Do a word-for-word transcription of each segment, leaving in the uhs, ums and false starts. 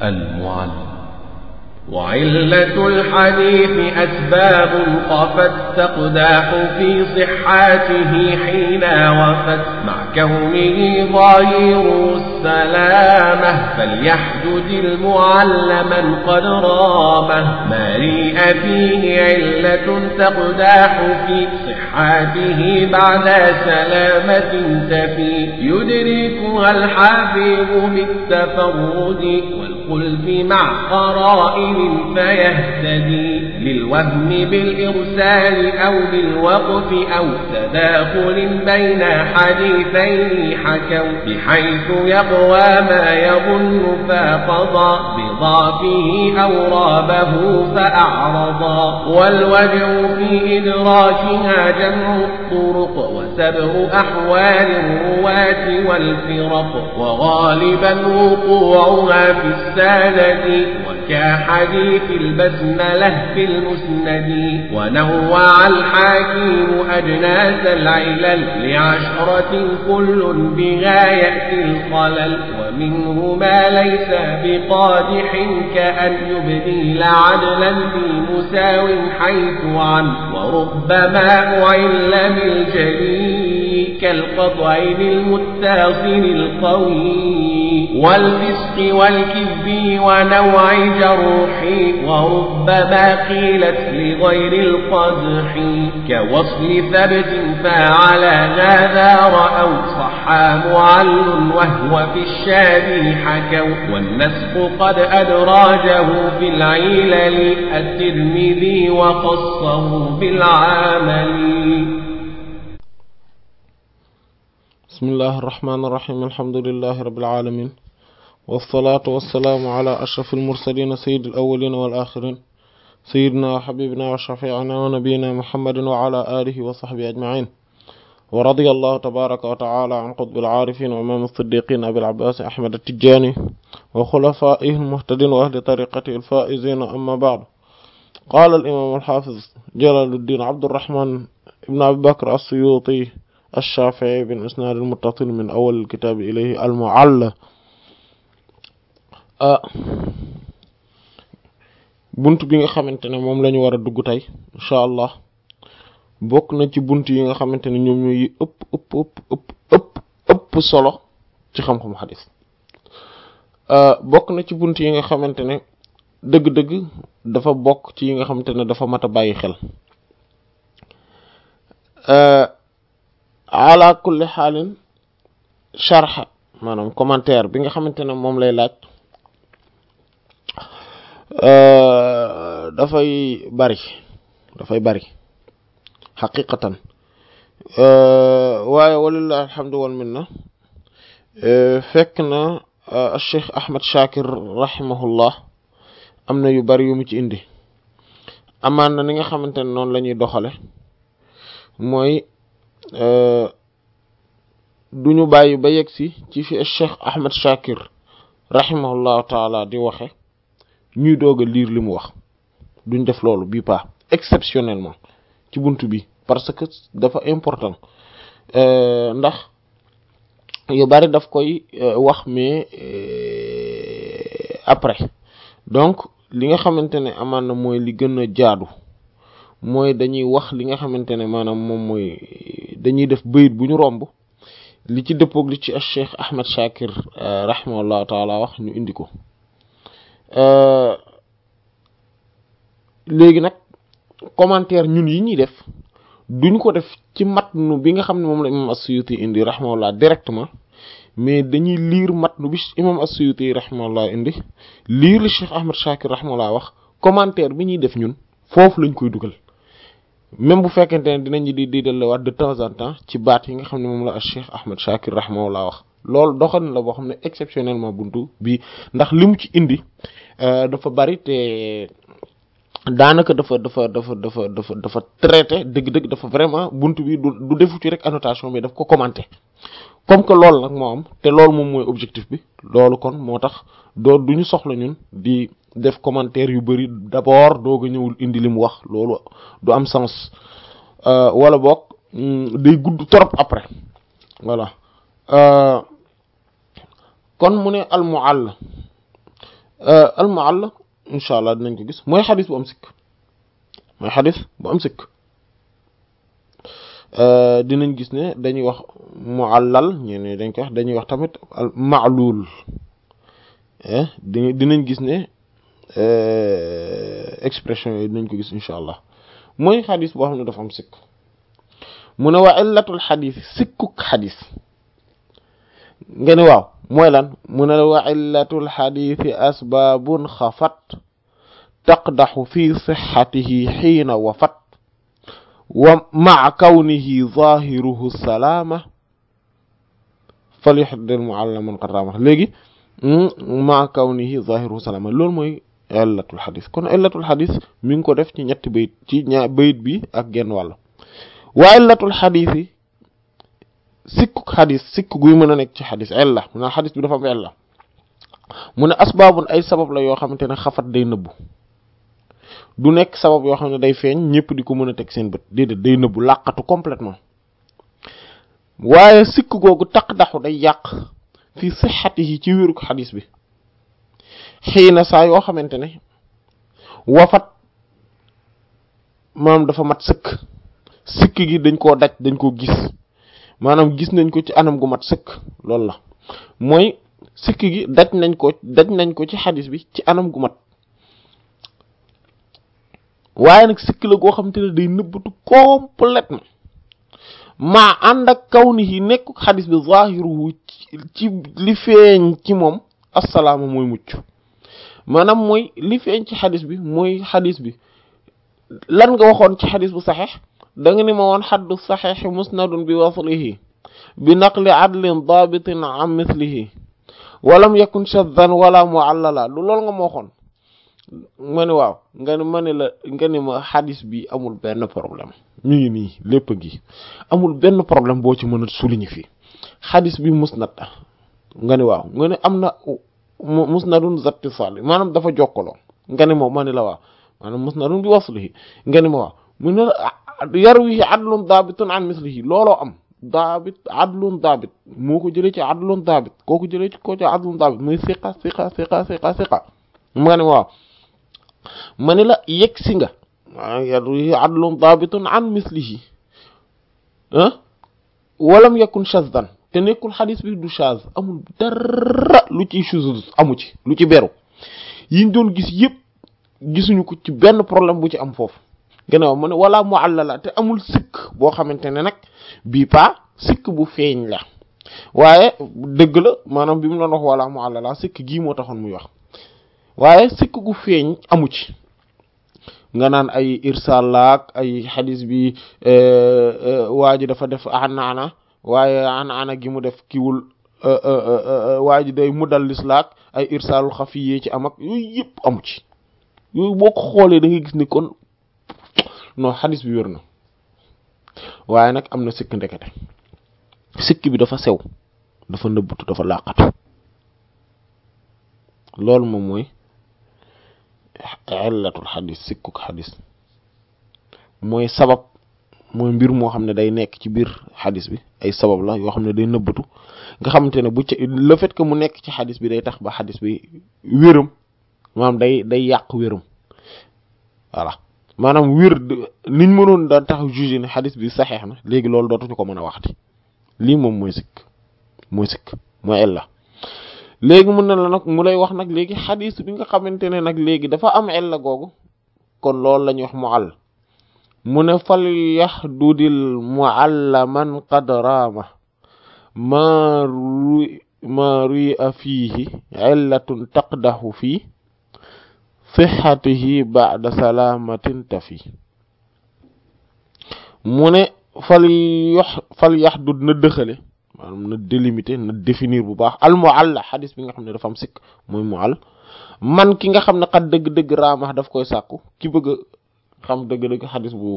المعلم. وعلة الحديث أسباب خفت تقداح في صحاته حين وفت مع كونه ظاهر السلامة فليحدد المعلما قد رامه ما ريء فيه علة تقداح في صحاته بعد سلامة تفي يدركها الحافظ بالتفرد والخلف مع قرائن فيهتدي للوهم بالإرسال أو بالوقف أو تداخل بين حديثين حكوا بحيث يقوى ما يظن فقضى بضعفه أو رابه فأعرضا والوجه في إدراكها جمع الطرق وسبر أحوال الرواة والفرق وغالبا وقوعها في السند وكحديث البسملة في المسند ونوع الحكيم أجناس العلل لعشرة كل بها يأتي الخلل ومنه ما ليس بقادح كأن يبديل عدلا بمساو حيث عن وربما أعل بالجليل كالقطعين المتصل القوي والفسق والكذب ونوع جرح وربما قيلت لغير القدح كوصل ثبت فعلى هذا رأوا صحى معل وهو في الشاذ حكوا والنسخ قد أدراجه في العلل الترمذي وخصه بالعمل. بسم الله الرحمن الرحيم الحمد لله رب العالمين والصلاة والسلام على أشرف المرسلين سيد الأولين والآخرين سيدنا وحبيبنا وشفيعنا ونبينا محمد وعلى آله وصحبه أجمعين ورضي الله تبارك وتعالى عن قطب العارفين وإمام الصديقين أبي العباس أحمد التجاني وخلفائه المهتدين وأهل طريقته الفائزين. أما بعد، قال الإمام الحافظ جلال الدين عبد الرحمن ابن أبي بكر السيوطي الشافعي بالإسناد المتصل من أول الكتاب إليه المعلى. bunt bi nga xamante ne moom lañu war a dugg tey incha allah bokk na ci bunt yi nga xamante ne ñoom ñooy ëpp ëpp ëpp ëpp ëpp ëpp solo ci xam-xamu xadis. bokk na ci bunt yi nga xamante ne dëgg-dëgg dafa bokk ci yi nga xamante ne dafa mat a bàyyi xel. ala kulli xaalin sharh maanaam commentaire bi nga xamante ne moom lay laaj dafay bari dafay bari xaqiqatan waaye walillahi alhamdu wal minna fekk na Cheikh Ahmad Shakir rahimahullah am na yu bari yu mu ci indi. amaan na ni nga xamante ne noonu la ñuy doxale mooy duñu bàyyi ba yegsi ci fi Cheikh Ahmad Shakir rahimahullahu taala di waxe ñuy doog a liir li mu wax. duñ def loolu bii pas exceptionnellement ci buntu bi parce que dafa important ndax yu bari daf koy wax mais après donc li nga xamante ne amaan na mooy li gën a jaadu mooy dañuy wax li nga xamante ne maanaam moom mooy dañuy def bayit bu ñu romb li ci dëppoog li ci Cheikh Ahmad Shakir rahimahullahu taala wax ñu indi ko. léegi nag commentaire ñun yi ñuy def duñ ko def ci matnu bi nga xam ne moom la imam as-Suyuti indi rahimahullah directement mais dañuy lire matnu bi imam as-Suyuti rahimahullah indi lire li Cheikh Ahmad Shakir rahimahullah wax commentaire bi ñuy def ñun foofu lañ koy dugal même bu fekkente ne dinañu di di delluwaat de temps en temps ci baat yi nga xam ne moom la Cheikh Ahmad Shakir rahimahullah wax loolu doxal la boo xam ne exceptionnellement buntu bi ndax li mu ci indi dafa bari te daanaka dafa dafa dafa dafa dafa dafa traité dëgg-dëgg dafa vraiment buntu bi du du defu ci rek annotation mais daf ko commenté comme que loolu nag moo am te loolu moom mooy objectif bi loolu kon moo tax doo duñu soxla ñun di def commentaire yu bari d'abord doog a ñëwul indi li mu wax loolu du am sens wala boog day gudd trop après voilà kon mu ne al mu'all al mu'alla insha allah dinañ ko gis mooy xadis bu am sikk mooy xadis bu am sikk dinañ gis ne dañuy wax mu'allal ñene dañ ko wax dañuy wax tamit al ma'lul dinañ gis ne expression yi dinañ ko gis insha allah mooy xadis boo xam ne dafa am sikk mu ne wa illatul xadis sikkuk xadis nga ne waaw mooy lan mu ne wa illatul xadisi asbaabun xafat taqdaxu fi sixatihi xiina wafat wa maa kawnihi zahiruhu salaama falyuxdil muallaman qad léegi maa kawnihi zahiruhu salaama loolu mooy illatul xadis kon illatul xadis mi ngi ko def ci ñetti bayit ci ñaar bayit bi ak genn wàll wa illatul xadis yi sikkuk xadis sikk guy mën a nekk ci xadis illa mu ne xadis bi dafa am illa mu ne asbaabun ay sabab la yoo xamante ne xafat day nëbbu du nekk sabab yoo xam ne day feeñ ñëpp di ko mën a teg seen bët déedéet day nëbbu làqatu complètement waaye sikk googu taq daxu day yàq fi sixatihi ci wérug xadis bi xëy na saa yoo xamante ne wafat maanaam dafa mat sëkk sikk gi dañ koo daj dañ koo gis maanaam gis nañ ko ci anam gu mat sëkk loolu la mooy sikk gi daj nañ ko daj nañ ko ci xadis bi ci anam gu mat waaye nag sikk la goo xamante ne day nëbbatu complètement maa ànd ak kaw ni yi nekk xadis bi zahiruhu ci li feeñ ci moom assalaama mooy mucc maanaam mooy li feeñ ci xadis bi mooy xadis bi lan nga waxoon ci xadis bu saxeex da nga ni ma woon xaddu saxeexi musnadun bi waslihi bi naqli adlin dabitin an mislihi walam yakun shaddan wala muallala lu lool nga ma waxoon ma ne waaw nga ne ma ne la nga ne ma xadis bi amul benn problème ñu ngi nii lépp gi amul benn problème boo ci mën a souligner fii xadis bi musnad nga ne waaw nga ne am na musnadun zattisal maanaam dafa jokkaloo nga ne moom ma ne la waaw maanaam musnadun bi waslihi nga ne ma waaw mu ne la yarwihi adlun daabitun an mislihi looloo am daabit adlun daabit moo ko jëlee ci adlun daabit kooku jëlee ci ko ci adlun daabit muy siqa siqa siqa siqa siqa ma ne waaw ma ne la yegg si nga yarwihi adlun daabitun an mislihi ah walam yakun shazdan te nekkul xadis bi du shaz amul dara lu ci shuzuz amu ci lu ci beru yiñ doon gis yëpp gisuñu ko ci benn problème bu ci am foofu gannaaw mu ne wala muallala te amul sikk boo xamante ne nag bii pa sikk bu feeñ la waaye dëgg la maanaam bi mu doon wax wala muallala sikk gii moo taxoon muy wax waaye sikk gu feeñ amu ci nga naan ay irsalaak ay xadis bi waa ji dafa def anaana waaye anaana gi mu def kiwul waa ji day mudallis laak ay irsalul xafiyee ci am ak yooyu yëpp amu ci yooyu boo ko xoolee da ngay gis ni kon non xadis bi wér na waaye nag am na sikk ndekete sikk bi dafa sew dafa nëbbutu dafa làqatu loolu moom mooy illatul xadis sikkuk xadis mooy sabab mooy mbir moo xam ne day nekk ci biir xadis bi ay sabab la yoo xam ne day nëbbatu nga xamante ne bu ci le fait que mu nekk ci xadis bi day tax ba xadis bi wéram maanaam day day yàq wéram voilà maanaam wér niñ mënoon daan tax juger ne xadis bi saxeex na léegi loolu dootuñu ko mën a waxti lii moom mooy sikk mooy sikk mooy illa léegi mun na la nag mu lay wax nag léegi xadis bi nga xamante ne nag léegi dafa am illa googu kon loolu la ñuy wax mu'all mu ne fal yahdudil mu'allaman qad raama ma ru ma ru'a fiihi illatun taqdahu fii sihhatihi ba'da salamatin tafi mu ne fal yox fal yahdud na dëxale maanaam na délimiter na définir bu baax al mu'all xadis bi nga xam ne dafa am sikk mooy mu'all man ki nga xam ne xat dëgg-dëgg raama daf koy sàkku ki bëgg xam dëgg-dëgg xadis bu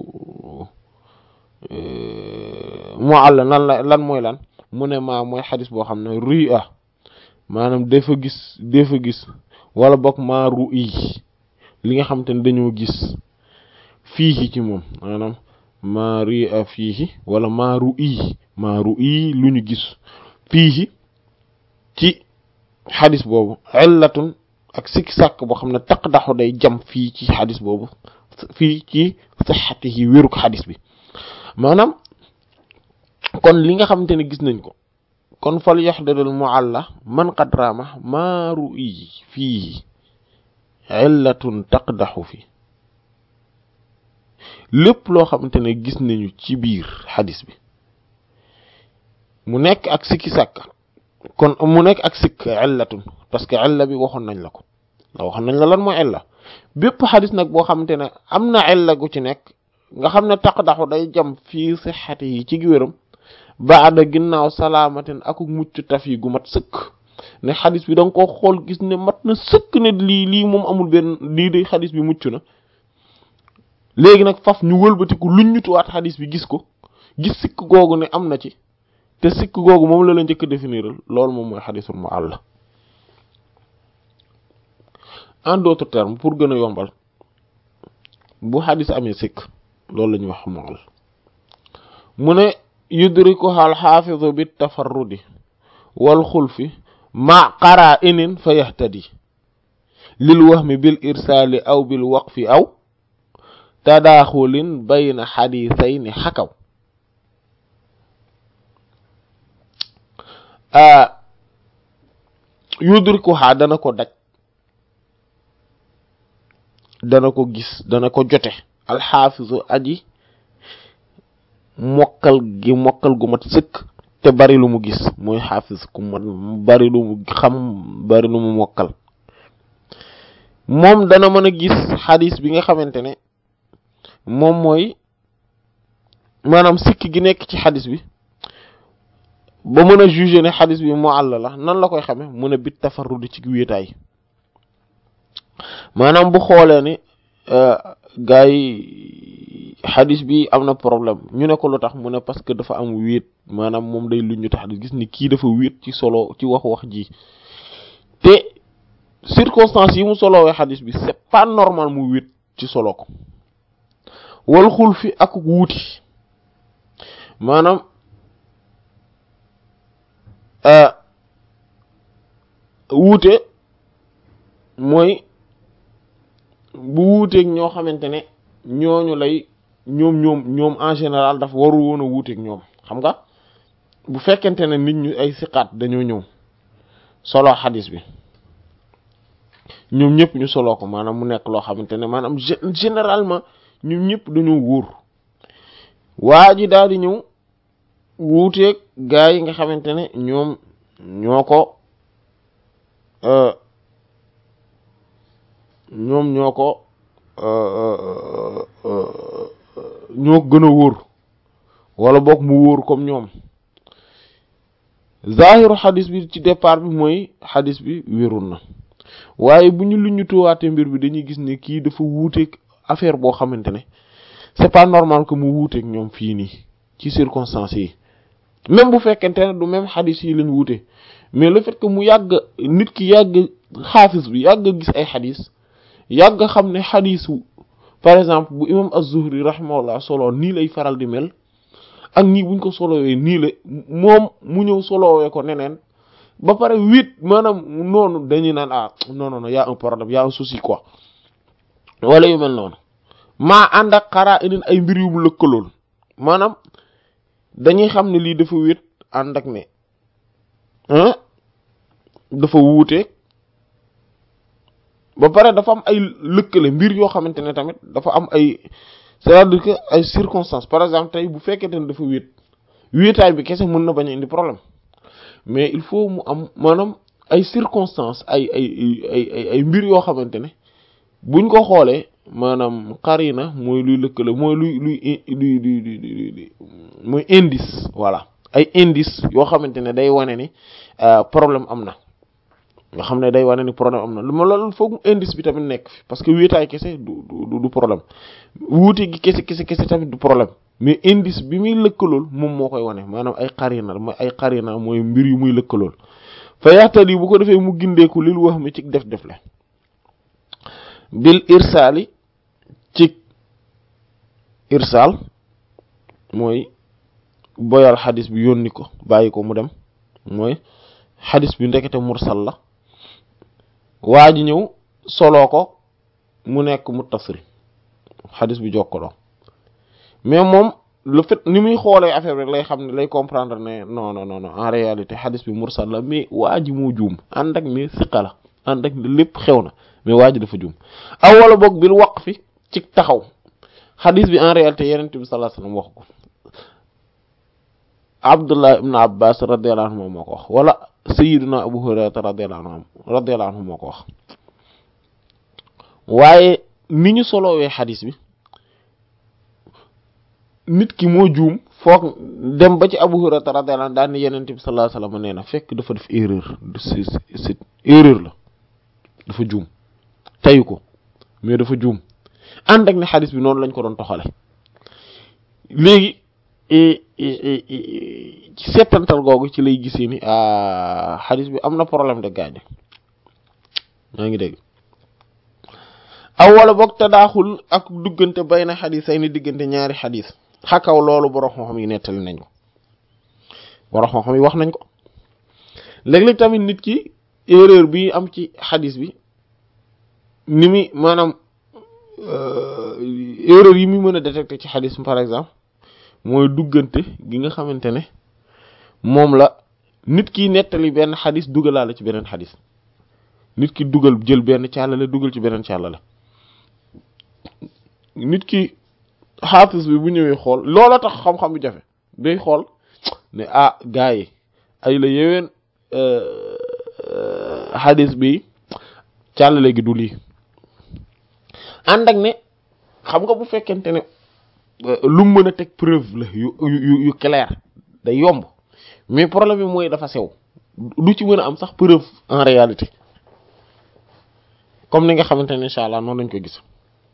mu'all nan la lan mooy lan mu ne maa mooy xadis boo xam ne ruy a maanaam dafa gis dafa gis wala bokk maa ruy li nga xam te ne dañoo gis fii ci moom maanaam maa ruy a fii wala maa ruy maa ruy lu ñu gis fii ci xadis boobu illatun ak sikki sàkk boo xam ne taqdaxu day jam fii ci xadis boobu fii ci sixatihi wéruk xadis bi maanaam kon li nga xamante ne gis nañ ko kon fal yaxdaril mualla man qad rama maaru yi fii illatun taqdaxu fi lépp loo xamante ne gis nañu ci biir xadis bi mu nekk ak sikki sàkk kon mu nekk ak sikk illatun parce que illa bi waxoon nañ la ko waxoon nañ la lan mooy illa bépp xadis nag boo xamante ne am na illa gu ci nekk nga xam ne taqdaxu day jam fii sixati yi ci wéram baada ginnaaw salaamatin ak mucc taf yi gu mat sëkk ne xadis bi da nga ko xool gis ne mat na sëkk ne lii lii moom amul benn lii de xadis bi mucc na léegi nag faf ñu wëlbatiku luñ ñutuwaat xadis bi gis ko gis sikk googu ne am na ci te sikk googu moom la la njëkk définiral loolu moom mooy xadisul mu'alla en d'autres termes pour gën a yombal bu xadis amee sikk loolu la ñuy wax mu'alla mu ne yudrikuha al-hafizu bit tafarrudi wal xulfi ma qara'inin fa yahtadi lil wahmi bil irsali aw bil waqfi aw tadaaxulin bayna xadisayni xakaw yudrikuha dana ko daj dana ko gis dana ko jote alxaafisu aji mokkal gi mokkal gu mat sëkk te bari lu mu gis mooy xaafis ku mat bari lu mu xam bari lu mu mokkal moom dana mën a gis xadis bi nga xamante ne moom mooy maanaam sikk gi nekk ci xadis bi ba mën a juger ne xadis bi mu'alla la nan la koy xame mu ne bit tafarrudi ci wéetaay maanaam bu xoolee ni gars yi xadis bi am na problème ñu ne ko lu tax mu ne parce que dafa am wéet maanaam moom day lu ñu tax gis ni kii dafa wéet ci solo ci wax wax ji te circonstances yi mu solowee xadis bi c'est pas normal mu wéet ci solo ko wal xul fi ak wuuti maanaam wuute mooy bu wuuteeg ñoo xamante ne ñooñu lay ñoom ñoom ñoom en général dafa waru woon a wuuteeg ñoom xam nga bu fekkente ne nit ñu ay siqaat dañoo ñëw solo xadis bi ñoom ñëpp ñu soloo ko maanaam mu nekk loo xamante ne maanaam généralement ñoom ñëpp dañoo wóor waa ji daal di ñëw wuuteeg gaa yi nga xamante ne ñoom ñoo ko ñoom ñoo ko ñoo gën a wóor wala boog mu wóor comme ñoom zahiru xadis bi ci départ bi mooy xadis bi wérul na waaye bu ñu lu ñu tuwaatee mbir bi dañuy gis ne kii dafa wuuteeg affaire boo xamante ne c'est pas normal que mu wuuteeg ñoom fii nii ci circonstances yi même bu fekkente ne du même xadis yi lañ wuute mais le fait que mu yàgg nit ki yàgg xaafis bi yàgg gis ay xadis yàgg xam ne xadisu par exemple bu imam az-Zuhri rahimahullah solo nii lay faral di mel ak nii buñ ko solowee nii la moom mu ñëw solowee ko neneen ba pare wéet maanaam noonu dañuy naan ah non non non y a un problème y a un souci quoi wala yu mel noonu maa ànd ak xaraa inin ay mbir yu mu lëkkalool maanaam dañuy xam ne lii dafa wéet ànd ak ne dafa wuute ba pare dafa am ay lëkkale mbir yoo xamante ne tamit dafa am ay c'est-à-dire que ay circonstances par exemple tey bu fekkente ne dafa wéet wéetaay bi kese mën na bañ a indi problème mais il faut mu am maanaam ay circonstances ay ay ay ay ay mbir yoo xamante ne buñ ko xoolee maanaam qarina mooy luy lëkkale mooy luy luy luy luy luy mooy indice voilà ay indice yoo xamante ne day wane ni problème am na nga xam ne day wane ni problème am na lu ma loolu foog indice bi tamit nekk fi parce que wéetaay kese du du du problème wuute gi kese kese kese tamit du problème mais indice bi muy lëkkalool moom moo koy wane maanaam ay qarina mooy ay qarina mooy mbir yu muy lëkkalool fa yaxtali bu ko defee mu gindeeku lil wax mi ci def def la bil irsaali ci irsaal mooy boyal xadis bi yónni ko bàyyi ko mu dem mooy xadis bi ndekete mursal la waa ji ñëw soloo ko mu nekk muttasil xadis bi jokkaloo mais moom le fait ni muy xoolee affaire rek lay xam ne lay comprendre ne non non non en réalité xadis bi mursal la mais waa ji moo juum ànd ak mais siqa la ànd ak ne lépp xew na mais waa ji dafa juum aw wala boog bil waqfi ci taxaw xadis bi en réalité Yonent bi sallallahu alayhi wasallam wax ko Abdullah ibn Abbas radiyallahu anhu moo ko wax wala Sayyiduna Abu Hurayra radiyallahu anhu radiyallahu anhu moo ko wax waaye ni ñu solowee xadis bi nit ki moo juum foog dem ba ci Abu Hurayra radiyallahu anhu daan ne Yonent bi sallallahu alayhi wasallam nee na fekk dafa def erreur c'est erreur la dafa juum tayu ko mais dafa juum ànd ak ne xadis bi noonu lañ ko doon toxale léegi ci settantal googu ci lay gisee ni xadis bi am na problème de gaañu maa ngi dégg aw wala boog tadaaxul ak duggante bay na xadis ay ni diggante ñaari xadis xakaw loolu borom xam-xam yi nettali nañ ko borom xam-xam yi wax nañ ko léeg-léeg tamit nit ki erreur bi am ci xadis bi ni mi maanaam erreur yi muy mën a détecter ci xadis par exemple mooy duggante gi nga xamante ne moom la nit ki nettali benn xadis dugalaale ci beneen xadis nit ki dugal jël benn càllale dugal ci beneen càllale nit ki xaafis bi bu ñëwee xool loola tax xam-xam bi jafe day xool ne ah gaa yi ay la yeween xadis bi càllale gi du lii ànd ak ne xam nga bu fekkente ne lu mën a teg preuve la yu yu yu clair day yomb mais problème bi mooy dafa sew du ci mën a am sax preuve en réalité comme ni nga xamante ne incha allah noonu lañ ko gis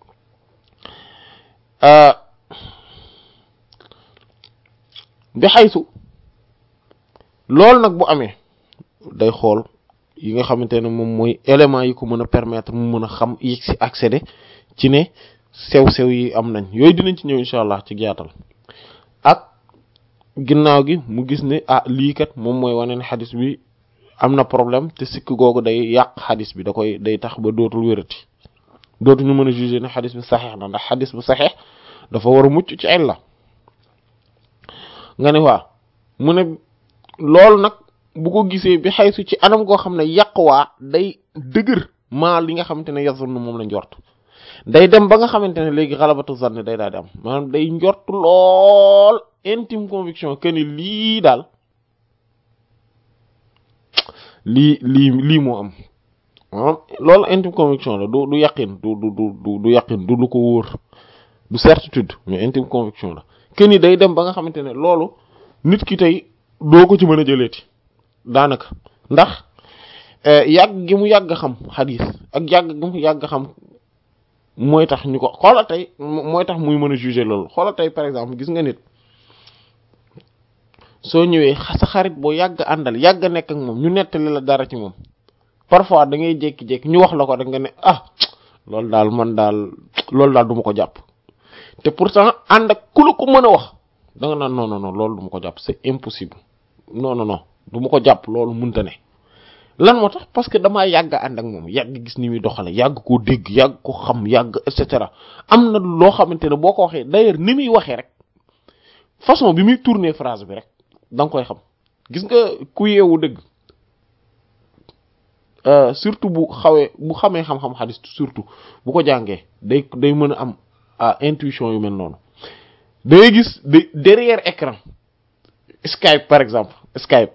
bi xaysu loolu nag bu amee day xool yi nga xamante ne moom mooy éléments yi ko mën a permettre mu mën a xam yegg si accéder ci ne sew-sew yi am nañ yooyu dinañ ci ñëw incha allah ci gàttal ak ginnaaw gi mu gis ne ah lii kat moom mooy wane ne xadis bi am na problème te sikk googu day yàq xadis bi da koy day tax ba dootul wérati dootuñu mën a juger ne xadis bi saxeex na ndax xadis bu saxeex dafa war a mucc ci ay la nga ne waa mu ne loolu nag bu ko gisee bi xaysu ci anam goo xam ne yàq waa day dëgër maa li nga xamante ne yazunnu moom la njort day dem ba nga xamante ne léegi xalabatu zann day daal di am maanaam day njort lool intime conviction que ni lii daal lii lii lii moo am ah loolu intime conviction la du du yaqin du du du du yaqin du lu ko wóor du certitude mais intime conviction la que ni day dem ba nga xamante ne loolu nit ki tey doo ko ci mën a jëleeti daanaka ndax yàgg gi mu yàgg xam xadis ak yàgg gi mu yàgg xam mooy tax ñu ko xoolal tey mooy tax muy mën a juger loolu xoolal tey par exemple gis nga nit soo ñëwee sa xarit boo yàgg àndal yàgg nekk ak moom ñu nettali la dara ci moom parfois da ngay jékki-jékki ñu wax la ko rek nga ne ah loolu daal man daal loolu daal du ma ko jàpp te pourtant ànd ak ku la ko mën a wax da nga naan non non non loolu du ma ko jàpp c'est impossible non non non du ma ko jàpp loolu mënta ne lan moo tax parce que damaa yàgg ànd ak moom yàgg gis ni muy doxale yàgg koo dégg yàgg ko xam yàgg et cetera am na loo xamante ne boo ko waxee d'ailleurs ni muy waxee rek façon bi muy tourner phrase bi rek da nga koy xam gis nga ku yeewu dëgg surtout bu xawee bu xamee xam-xam xadis surtout bu ko jàngee day day mën a am intuition yu mel noonu day gis de derrière écran Skype par exemple Skype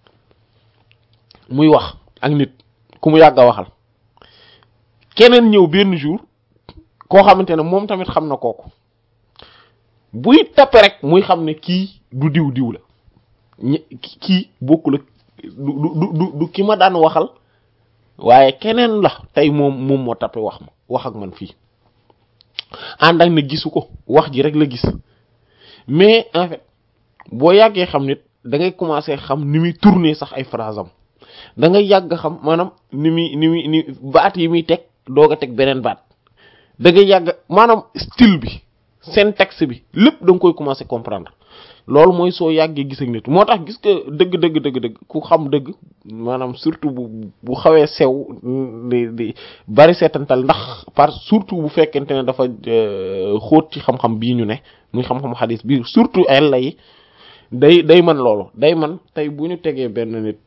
muy wax ak nit ku mu yàgg a waxal keneen ñëw benn jour koo xamante ne moom tamit xam na kooku buy tappe rek muy xam ne kii du diw diw la kii bokkul ak du du du du ki ma daan waxal waaye keneen la tey moom moom moo tappe wax ma wax ak man fii ànd ak ne gisu ko wax ji rek la gis mais en fait boo yàggee xam nit da ngay commencer xam ni muy tourner sax ay phrase am da ngay yàgg xam maanaam ni muy ni muy ni baat yi muy teg doog a teg beneen baat da ngay yàgg maanaam style bi syntaxe bi lépp da nga koy commencer comprendre loolu mooy soo yàggee gis ak nit moo tax gis nga dëgg dëgg dëgg dëgg ku xam dëgg maanaam surtout bu bu xawee sew di di bari seetantal ndax par surtout bu fekkente ne dafa xóot ci xam-xam bii ñu ne muy xam-xamu xadis bi surtout ay la yi day day man loolu day man tey bu ñu tegee benn nit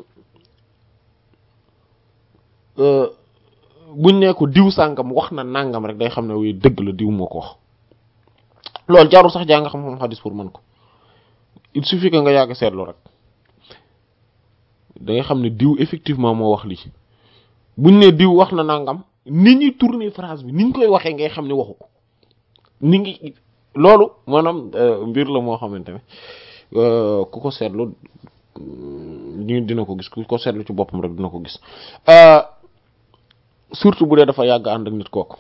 buñ ne ko diw sàngam wax na nangam rek day xam ne wuy dëgg la diw moo ko wax loolu jarul sax jàng xam-xam xadis pour mën ko il suffit que nga yàgg seetlu rek da nga xam ne diw effectivement moo wax lii buñ ne diw wax na nangam ni ñuy tourner phrase bi ni ñu koy waxee ngay xam ne waxu ko ni ngi loolu maanaam mbir la moo xamante ne ku ko seetlu ñu dina ko gis ku ko seetlu ci boppam rek dina ko gis surtout bu dee dafa yàgg ànd ak nit kooku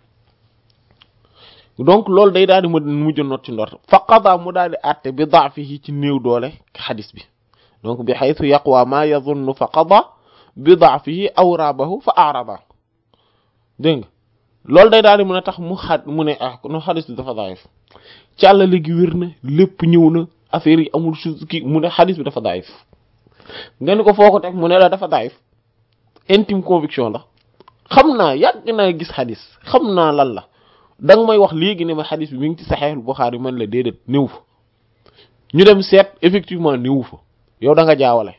donc loolu day daal di mu mujj not ci ndort fa qada mu daal di àtte bi da'fihi ci néew doole xadis bi donc bi haythu yaqwa ma yadhunnu fa qada bi da'fihi aw rabahu fa a'raba dégg nga loolu day daal di mën a tax mu xad mu ne ah no xadis bi dafa daif càllale gi wér na lépp ñëw na affaire yi amul chose ki mu ne xadis bi dafa daif nga ni ko foo ko teg mu ne la dafa daif intime conviction la xam naa yàgg naa gis xadis xam naa lan la danga may wax léegi ne ma xadis bi mi ngi ci Sahih Bukhari man la déedéet néew fa ñu dem seet effectivement néew fa yow da nga jaawale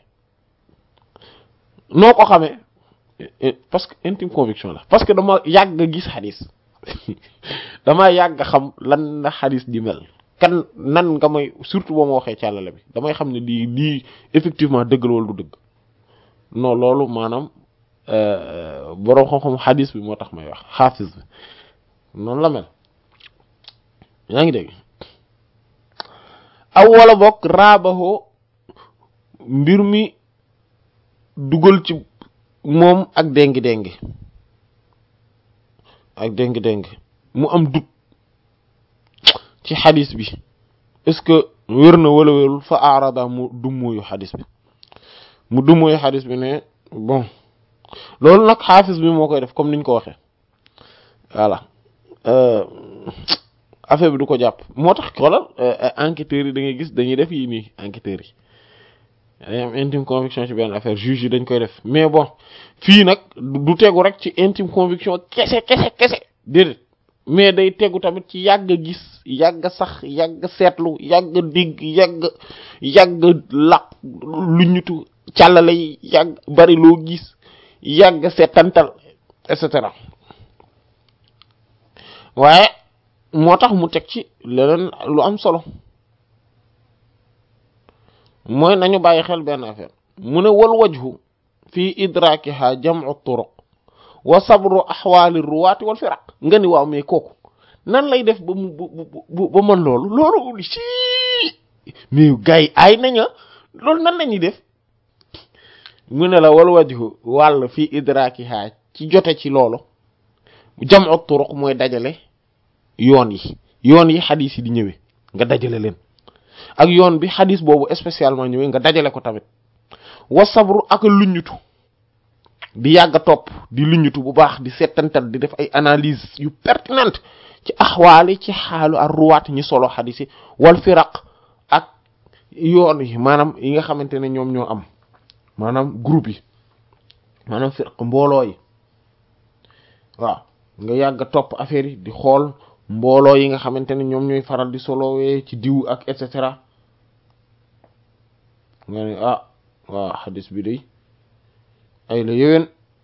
noo ko xamee parce que intime conviction la parce que dama yàgg a gis xadis dama yàgg a xam lan la xadis di mel kan nan nga may surtout boo ma waxee càllale bi damay xam ne lii lii effectivement dëgg la wala du dëgg non loolu maanaam boroom xam-xam xadis bi moo tax may wax xaafis bi noonu la mel yaa ngi dégg aw wala bokk raabaxoo mbir mi dugal ci moom ak déngi-déngi ak déngi-déngi mu am dut ci xadis bi est-ce que wér na wala wérul fa arada mu dummuyu xadis bi mu dummuyu xadis bi ne bon loolu nag xaafis bi moo koy def comme niñ ko waxee voilà affaire bi du ko jàpp moo tax xoolal enquêteurs yi da ngay gis dañuy def yi nii enquêteurs yi dañuy am intime conviction ci benn affaire juge yi dañ koy def mais bon fii nag du tegu rek ci intime conviction kese kese kese déedéet mais day tegu tamit ci yàgg gis yàgg sax yàgg seetlu yàgg dégg yàgg yàgg laq lu ñutu càllale yi yàgg bari loo gis yàgg seetantal et cetera waaye moo tax mu teg ci leneen lu am solo mooy nañu bàyyi xel benn affaire mu ne wal wajhu fii idrakiha jam'u turuq wa sabru ahwali ruwaati wal firaq nga ni waaw mais kooku nan lay def ba mu ba mën loolu loolu ci mais gars yi ay naña loolu nan lañuy def mu ne la wal wajhu wàll fii idrakiha ci jote ci loolu jam'u turuq mooy dajale yoon yi yoon yi xadis yi di ñëwee nga dajale leen ak yoon bi xadis boobu spécialement ñëwee nga dajale ko tamit wa sabru ak luññutu di yàgg a topp di luññutu bu baax di settantal di def ay analyse yu pertinente ci axwaali ci xaalu ak ruwaat ñi solo xadis yi wal firaq ak yoon yi maanaam yi nga xamante ne ñoom ñoo am maanaam groupe yi maanaam firaq mbooloo yi waaw nga yàgg a topp affaire yi di xool mbooloo yi nga xamante ne ñoom ñooy faral di solowee ci diw ak et cetera nga ne ah waaw xadis bi day ay la yéwén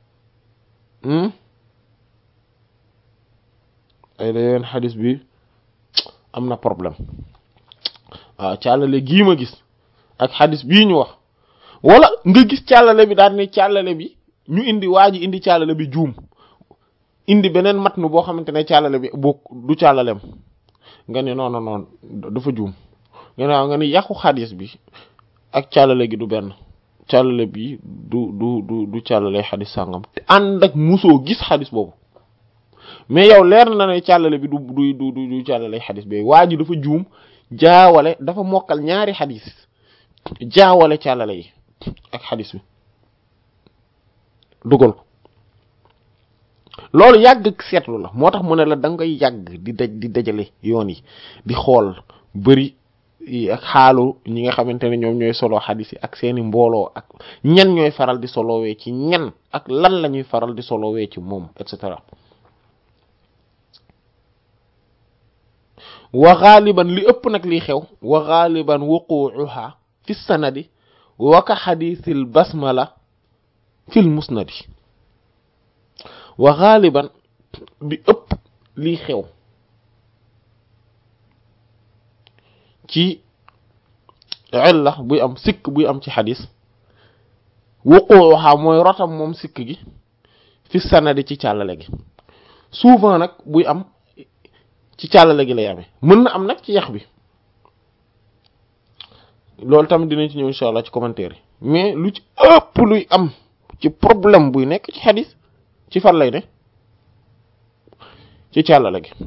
ay la yéwén xadis bi am na problème waaw càllale gii ma gis ak xadis bii ñu wax wala nga gis càllale bi daal ne càllale bi ñu indi waa ji indi càllale bi juum indi beneen matnu boo xamante ne càllale bi bu du càllalem nga ne non non non dafa juum nga ne waaw nga ne yàqu xadis bi ak càllale gi du benn càllale bi du du du du càllale xadis sàngam te ànd ak musoo gis xadis boobu mais yow leer na ne càllale bi du du du du càllale xadis bi waa ji dafa juum jaawale dafa mokkal ñaari xadis jaawale càllale yi ak xadis bi dugal ko loolu yàgg seetlu la moo tax mu ne la da ngay yàgg di daj di dajale yoon yi di xool bëri yi ak xaalu ñi nga xamante ne ñoom ñooy solo xadis yi ak seeni mbooloo ak ñan ñooy faral di solowee ci ñan ak lan la ñuy faral di solowee ci moom et cetera. wa ghaliban li ëpp nag liy xew wa ghaliban wuquuha fi sanadi wa ka xadisil basmala fil musnadi wa ghaliban li ëpp liy xew ci illa buy am sikk buy am ci xadis wuquuha mooy rotam moom sikk gi fi sanadi ci càllale gi souvent nag buy am ci càllale gi lay amee mën na am nag ci yax bi loolu tamit dinañ ci ñëw insha allah ci commentaire yi mais lu ci ëpp luy am ci problème buy nekk ci xadis ci fan lay ne ci càllale gi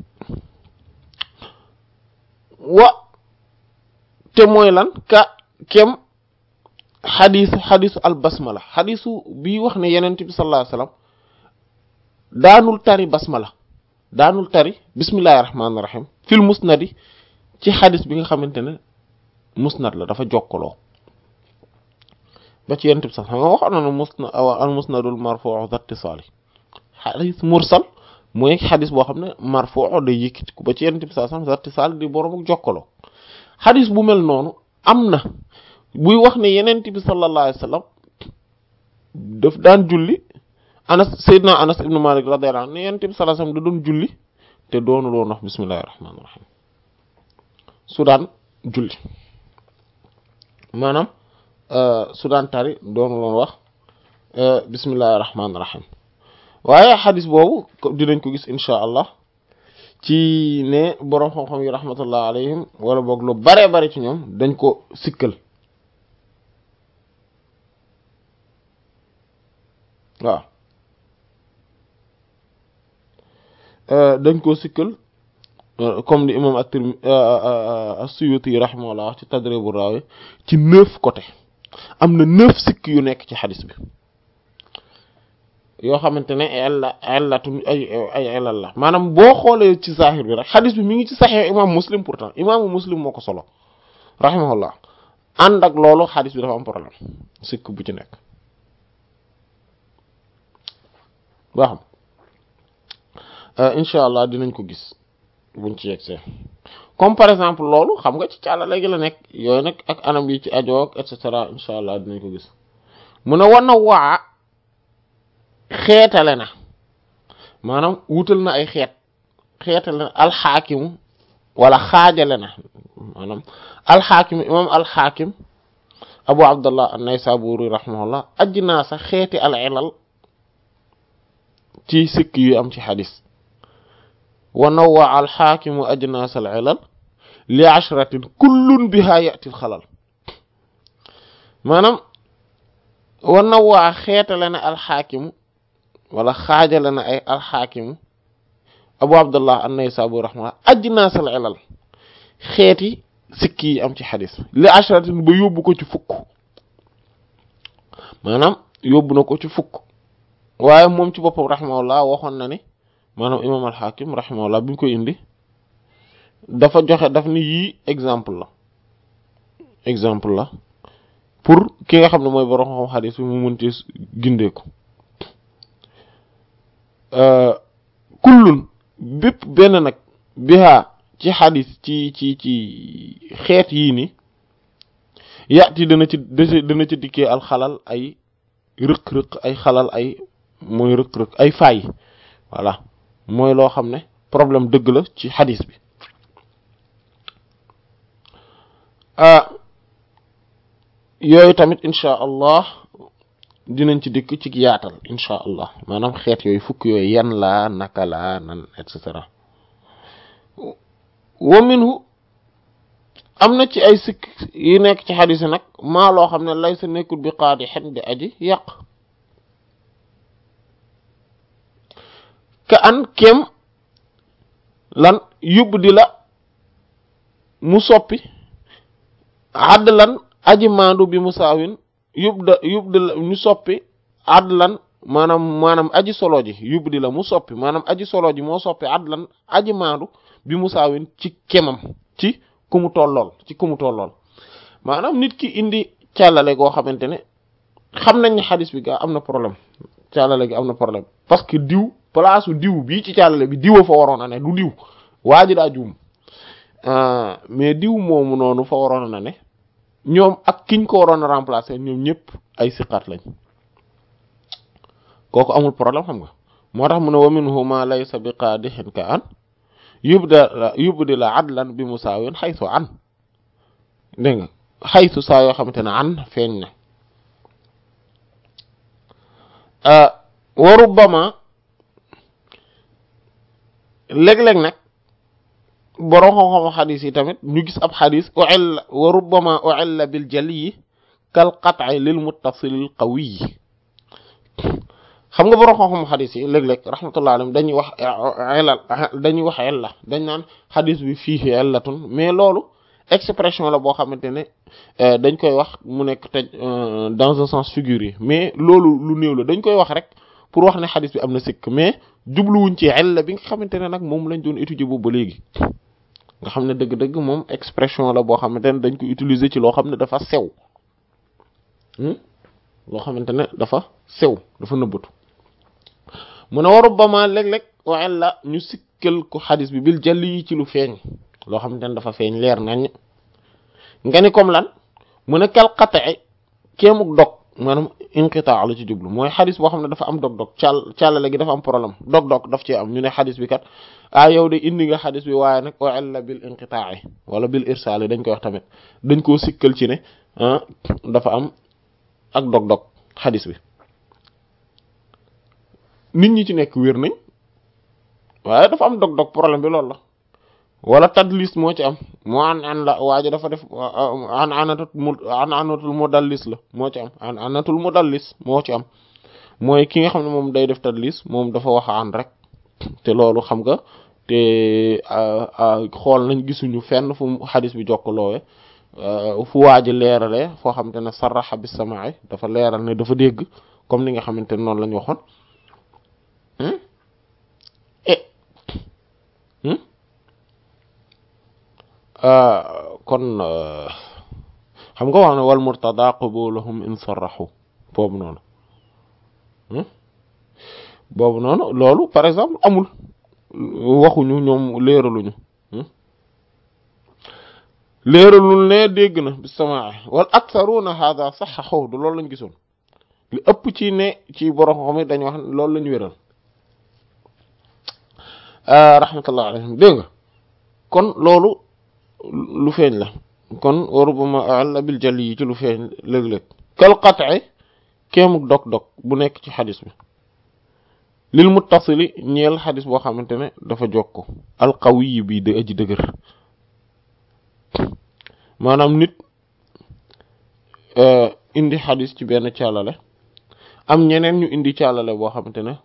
wa te mooy lan ka kem xadisu xadisu al basmala xadisu bi wax ne yenent bi sallallahu alayhi wasallam daanul tari basmala daanul tari bismillahir rahmanir rahim fil musnadi ci xadis bi nga xamante ne musnad la dafa jokkaloo ba ci yenent bi sax xam nga waxoon na musnad al musnadul marfu' dhattisali xadis mursal mooy xadis boo xam ne marfu' day yëkkati ko ba ci yenent bi sax dhattisali di borom ak jokkaloo xadis bu mel noonu am na buy wax ne yenent bi sallallahu alayhi wasallam daf daan julli anas sayyidina anas ibn malik radiyallahu anhu ne yenent bi sallallahu alayhi wasallam da doon julli te doonu loon wax bismillahir rahmanir rahim su daan julli maanaam su daan tari doonu loon wax bismillahir rahmanir rahim waaye xadis boobu dinañ ko gis insha allah ci ne boroom xam-xam yi rahmatullah alayhim wala boog lu bare bare ci ñoom dañ ko sikkal waaw dañ ko sikkal comme ni imam at-Tirmidhi as-Suyuti rahimahullah wax ci Tadribur Rawi ci neuf côté am na neuf sikk yu nekk ci xadis bi yoo xamante ne ella ellatu ay ay ellal la maanaam boo xoolee ci zahir bi rek xadis bi mi ngi ci Sahih imam Muslim pourtant imaamu Muslim moo ko solo rahimahullah ànd ak loolu xadis bi dafa am problème sikk bu ci nekk boo xam incha allah dinañ ko gis buñ ci yegsee comme par exemple loolu xam nga ci càlla léegi la nekk yooyu nag ak anam yi ci ajoog et cetera incha allah dinañ ko gis mu ne war na waa xeetale na maanaam wutal na ay xeet xeetale na alxaakimu wala xaajale na maanaam alxaakimu imam alxaakim abu abdullah an-Naysaburi rahimahullah ajji naa sax xeeti al ilal ci sikk yu am ci xadis wa nawwa alxaakimu ajnaas al ilal li ashratin kullun biha ya'ti al xalal maanaam wa nawwa xeetale na alxaakimu wala xaajale na ay alxaakimu abu abdullah an-Naysaburi rahimahullah ajnaas al ilal xeeti sikk yi am ci xadis li ashratin ba yóbbu ko ci fukk maanaam yóbbu na ko ci fukk waaye moom ci boppam rahimahullah waxoon na ni maanaam imam al-Hakim rahimahullah bi ñu koy indi dafa joxe daf ni yii exemple la exemple la pour ki nga xam ne mooy borom xam xadis bi mu mënti gindee ko kullun bépp benn nag bihaa ci xadis ci ci ci xeet yii ni yaati dana ci dana ci dikkee alxalal ay rëq-rëq ay xalal ay mooy rëq-rëq ay faay voilà mooy loo xam ne problème dëgg la ci xadis bi yooyu tamit insha allah dinañ ci dikk ci yaatal insha allah maanaam xeet yooyu fukk yooyu yan la naka la nan et cetera wa minhu am na ci ay sikk yi nekk ci xadis nag maa loo xam ne lay sa nekkul bi qaadi xen di aji yàq ka an kem lan yóbbu di la mu soppi àdd lan aji maandu bi musaawin yóbbu da yóbbu di la ñu soppi àdd lan maanaam maanaam aji solo ji yóbbu di la mu soppi maanaam aji solo ji moo soppi àdd lan aji maandu bi musaawin ci kemam ci ku mu tollool ci ku mu tollool maanaam nit ki indi càllale goo xamante ne xam nañ ne xadis bi gaa am na problème càllale gi am na problème parce que diw place u diw bii ci càllale bi diwa fa waroon a ne du diw waa ji daa juum mais diw moomu noonu fa waroon a ne ñoom ak kiñ ko waroon a remplacer ñoom ñëpp ay siqaat lañ kooku amul problème xam nga moo tax mu ne wa minhu ma laysa bi qaadihin ka an yubda yubdila adlan bi musaawin xaytu an dégg nga xaytu saa yoo xamante ne an feeñ na wa rubbama léeg-léeg nag borom xam-xam xadis yi tamit ñu gis ab xadis u'illa wa rubbama u'illa bil jali kal qat'i lil muttasil qawi xam nga borom xam-xam xadis yi léeg-léeg rahmatullah alayhim dañuy wax ilal dañuy wax illa dañ naan xadis bi fiihi illatun mais loolu expression la boo xamante ne dañ koy wax mu nekk te dans un sens figuré mais loolu lu néew la dañ koy wax rek pour wax ne xadis bi am na sikk mais jubluwuñ ci illa bi nga xamante ne nag moom lañ doon étudier boobu ba léegi nga xam ne dëgg-dëgg moom expression la boo xamante ne dañ ko utiliser ci loo xam ne dafa sew loo xamante ne dafa sew dafa nëbbatu mu ne wa rubbama léeg-léeg wa illa ñu sikkal ko xadis bi bil jalli yi ci lu feeñ loo xamante ne dafa feeñ leer nañ nga ni comme lan mu ne kal qat'i kéemuk dog maanaam inqitaa la ci jublu mooy xadis boo xam ne dafa am dog-dog càll càllale gi dafa am problème dog-dog daf ci am ñu ne xadis bi kat ah yow de indi nga xadis bi waaye nag wa illa bil inqitaa wala bil irsaal dañ koy wax tamit dañ koo sikkal ci ne ah dafa am ak dog-dog xadis bi nit ñi ci nekk wér nañ waaye dafa am dog-dog problème bi loolu la wala tadlis moo ci am moo an an la waa ji dafa def an anatul mu an anatul mudallis la moo ci am an anatul mudallis moo ci am mooy ki nga xam ne moom day def tadlis moom dafa wax an rek te loolu xam nga te xool nañ gisuñu fenn fu xadis bi jokkaloowe fu waa ji leeralee foo xamante ne sarraxa bis samaa'i dafa leeral ne dafa dégg comme ni nga xamante ne noonu la ñu waxoon kon xam nga wax ne wal murtada qabuluhum in sarrahu boobu noonu boobu noonu loolu par exemple amul waxuñu ñoom leeraluñu leeralul ne dégg na bis samaa wal aktharuna hadha sahhahu du loolu lañ gisoon li ëpp ci ne ci borom xam dañu wax loolu lañu wéral rahmatullah alayhim dégg nga kon loolu lu feeñ la kon warubama àlla bil jali yi ci lu feeñ léeg-léeg kal qat'i kéemuk dog-dog bu nekk ci xadis bi lil muttasili ñeel xadis boo xamante ne dafa jokko al qawi bi de aji dëgër maanaam nit indi xadis ci benn càllale am ñeneen ñu indi càllale boo xamante ne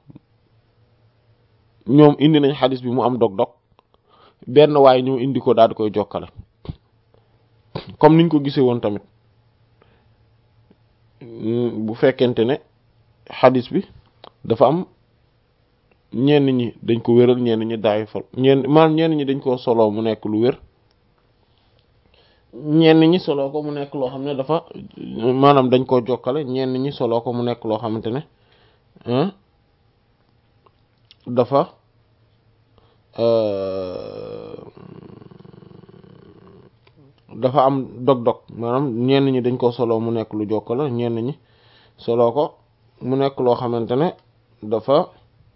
ñoom indi nañ xadis bi mu am dog-dog benn waaye ñëw indi ko daal di koy jokkale comme niñ ko gisee woon tamit bu fekkente ne xadis bi dafa am ñenn ñi dañ ko wéral ñenn ñi daay fal ñenn maanaam ñenn ñi dañ koo soloo mu nekk lu wér ñenn ñi soloo ko mu nekk loo xam ne dafa maanaam dañ koo jokkale ñenn ñi soloo ko mu nekk loo xamante ne dafa dafa am dog-dog maanaam ñenn ñi dañ ko solo mu nekk lu jokkale ñenn ñi solo ko mu nekk loo xamante ne dafa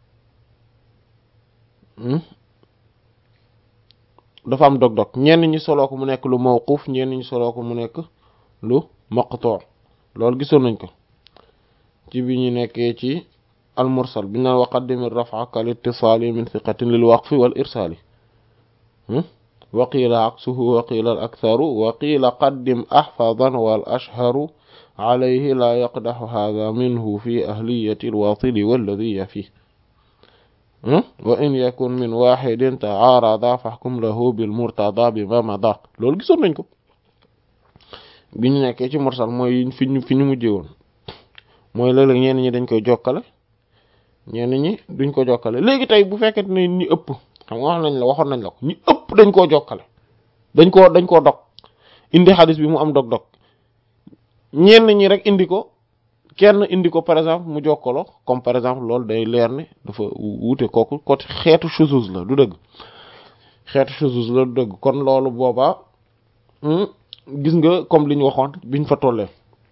dafa am dog-dog ñenn ñi solo ko mu nekk lu mawquf ñenn ñi solo ko mu nekk lu maqtu' loolu gisoon nañ ko ci bi ñu nekkee ci al mursal bi na waqaddim ar-raf'a kal ittisali min thiqatin lil waqfi wal irsali wa qila aksuhu wa qila al aktharu wa qila qaddim ahfadan wal ashharu alayhi la yaqdahu hadha minhu fi ahliyati al watili walladhi yafi wa in yakun min wahidin ta'arada fahkum lahu bil murtada bima mada loolu gisoon nañ ko bi ñu nekkee ci mursal mooy fi ñu fi ñu mujjee woon mooy léeg-léeg ñenn ñi dañ koy jokkale ñenn ñi duñ ko jokkale léegi tey bu fekkee ne ñi ëpp xam nga wax nañ la waxoon nañ la ko ñi ëpp dañ koo jokkale dañ koo dañ koo dog indi xadis bi mu am dog-dog ñenn ñi rek indi ko kenn indi ko par exemple mu jokkaloo comme par exemple loolu day leer ne dafa wuute kooku côté xeetu shuzuz la du dëgg xeetu shuzuz la du dëgg kon loolu boobaa gis nga comme li ñu waxoon biñ fa tollee